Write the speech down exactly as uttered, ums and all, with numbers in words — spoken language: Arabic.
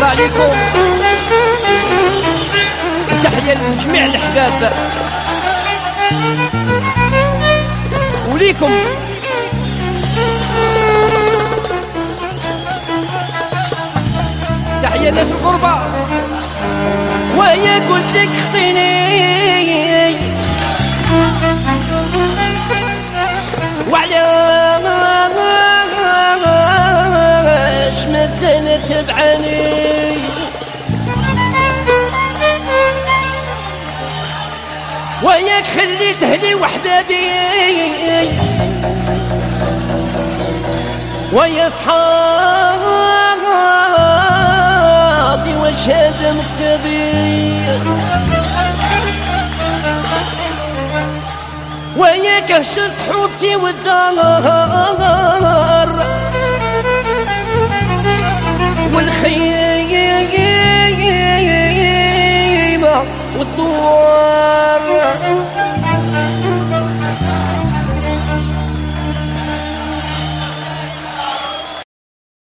عليكم، تحية لجميع الأحباب وليكم. تحية لناس الغربة. ويا قلت لك خطيني وعلاش مازال تبعني، وياك خليت اهلي وحبابي ويا صحابي وشهد مكتبي، وياك هشرت حوبتي والدار والخيمة والدوار.